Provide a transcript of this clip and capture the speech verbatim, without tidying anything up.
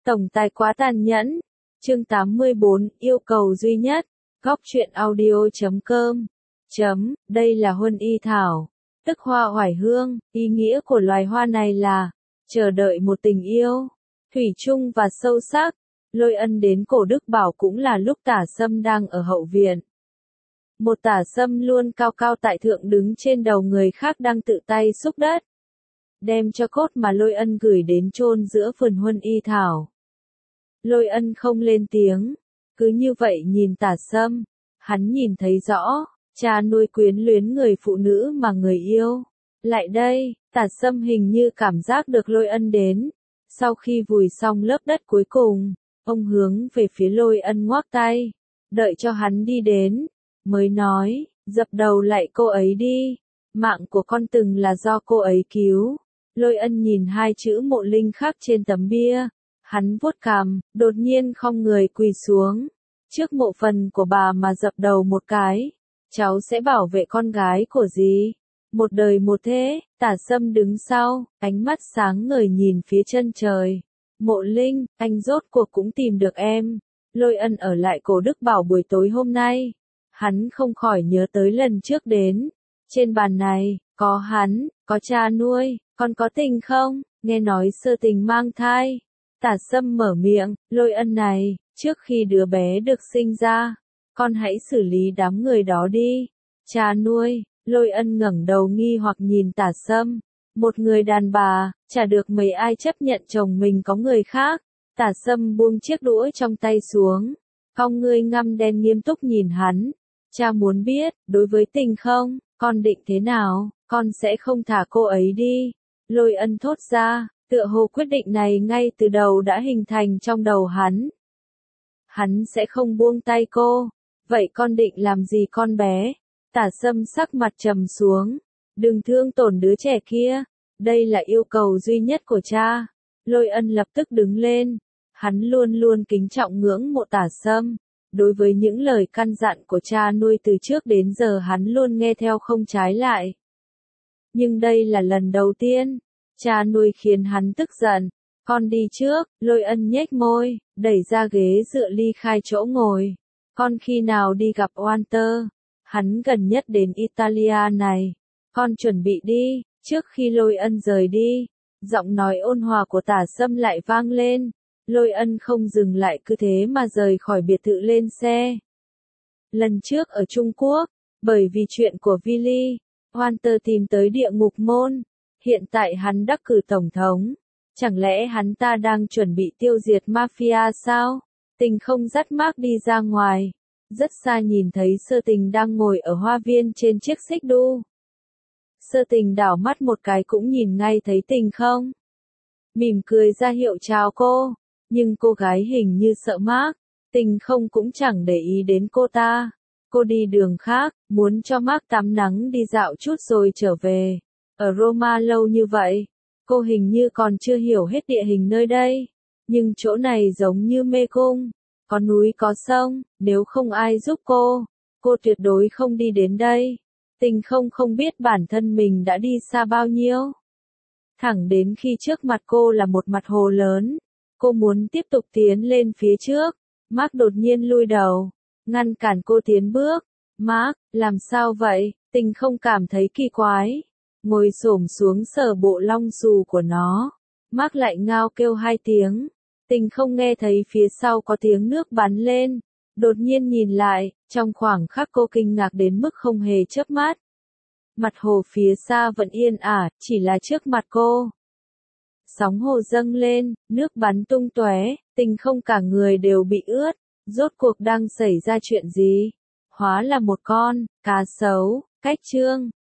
Tổng tài quá tàn nhẫn. Chương tám mươi bốn, yêu cầu duy nhất. Góc truyện audio chấm com. Chấm, đây là huân y thảo, tức hoa oải hương, ý nghĩa của loài hoa này là chờ đợi một tình yêu thủy chung và sâu sắc. Lôi Ân đến cổ Đức Bảo cũng là lúc Tả Sâm đang ở hậu viện. Một Tả Sâm luôn cao cao tại thượng đứng trên đầu người khác đang tự tay xúc đất, đem cho cốt mà Lôi Ân gửi đến chôn giữa vườn huân y thảo. Lôi Ân không lên tiếng, cứ như vậy nhìn Tả Sâm. Hắn nhìn thấy rõ, cha nuôi quyến luyến người phụ nữ mà người yêu. Lại đây, Tả Sâm hình như cảm giác được Lôi Ân đến. Sau khi vùi xong lớp đất cuối cùng, ông hướng về phía Lôi Ân ngoắc tay, đợi cho hắn đi đến, mới nói, dập đầu lại cô ấy đi, mạng của con từng là do cô ấy cứu. Lôi Ân nhìn hai chữ Mộ Linh khắc trên tấm bia, hắn vuốt cằm, đột nhiên khom người quỳ xuống, trước mộ phần của bà mà dập đầu một cái, cháu sẽ bảo vệ con gái của dì, một đời một thế. Tả Sâm đứng sau, ánh mắt sáng ngời nhìn phía chân trời. Mộ Linh, anh rốt cuộc cũng tìm được em. Lôi Ân ở lại cổ Đức Bảo buổi tối hôm nay, hắn không khỏi nhớ tới lần trước đến. Trên bàn này, có hắn, có cha nuôi, còn có Tình không, nghe nói Sơ Tình mang thai. Tả Sâm mở miệng, Lôi Ân này, trước khi đứa bé được sinh ra, con hãy xử lý đám người đó đi. Cha nuôi. Lôi Ân ngẩng đầu nghi hoặc nhìn Tả Sâm. Một người đàn bà, chả được mấy ai chấp nhận chồng mình có người khác. Tả Sâm buông chiếc đũa trong tay xuống, cong ngươi ngăm đen nghiêm túc nhìn hắn. Cha muốn biết, đối với Tình không, con định thế nào, con sẽ không thả cô ấy đi. Lôi Ân thốt ra, tựa hồ quyết định này ngay từ đầu đã hình thành trong đầu hắn. Hắn sẽ không buông tay cô. Vậy con định làm gì con bé? Tả Sâm sắc mặt trầm xuống. Đừng thương tổn đứa trẻ kia. Đây là yêu cầu duy nhất của cha. Lôi Ân lập tức đứng lên. Hắn luôn luôn kính trọng ngưỡng mộ Tả Sâm. Đối với những lời căn dặn của cha nuôi từ trước đến giờ hắn luôn nghe theo không trái lại. Nhưng đây là lần đầu tiên, cha nuôi khiến hắn tức giận. Con đi trước. Lôi Ân nhếch môi, đẩy ra ghế dựa ly khai chỗ ngồi. Con khi nào đi gặp Walter? Hắn gần nhất đến Italia này. Con chuẩn bị đi. Trước khi Lôi Ân rời đi, giọng nói ôn hòa của Tả Sâm lại vang lên. Lôi Ân không dừng lại cứ thế mà rời khỏi biệt thự lên xe. Lần trước ở Trung Quốc, bởi vì chuyện của Willy, Walter tìm tới địa ngục môn. Hiện tại hắn đắc cử tổng thống. Chẳng lẽ hắn ta đang chuẩn bị tiêu diệt mafia sao? Tình không dắt Mark đi ra ngoài. Rất xa nhìn thấy Sơ Tình đang ngồi ở hoa viên trên chiếc xích đu. Sơ Tình đảo mắt một cái cũng nhìn ngay thấy Tình không. Mỉm cười ra hiệu chào cô. Nhưng cô gái hình như sợ Mark. Tình không cũng chẳng để ý đến cô ta. Cô đi đường khác, muốn cho Mark tắm nắng đi dạo chút rồi trở về. Ở Roma lâu như vậy, cô hình như còn chưa hiểu hết địa hình nơi đây. Nhưng chỗ này giống như mê cung. Có núi có sông, nếu không ai giúp cô, cô tuyệt đối không đi đến đây. Tình không không biết bản thân mình đã đi xa bao nhiêu. Thẳng đến khi trước mặt cô là một mặt hồ lớn, cô muốn tiếp tục tiến lên phía trước. Mark đột nhiên lui đầu, ngăn cản cô tiến bước. Mark, làm sao vậy? Tình không cảm thấy kỳ quái, ngồi xổm xuống sờ bộ lông xù của nó. Mark lại ngao kêu hai tiếng. Tình không nghe thấy phía sau có tiếng nước bắn lên. Đột nhiên nhìn lại, trong khoảng khắc cô kinh ngạc đến mức không hề chớp mắt. Mặt hồ phía xa vẫn yên ả, chỉ là trước mặt cô. Sóng hồ dâng lên, nước bắn tung tóe, Tình không cả người đều bị ướt. Rốt cuộc đang xảy ra chuyện gì? Hóa là một con cá sấu. Cách chương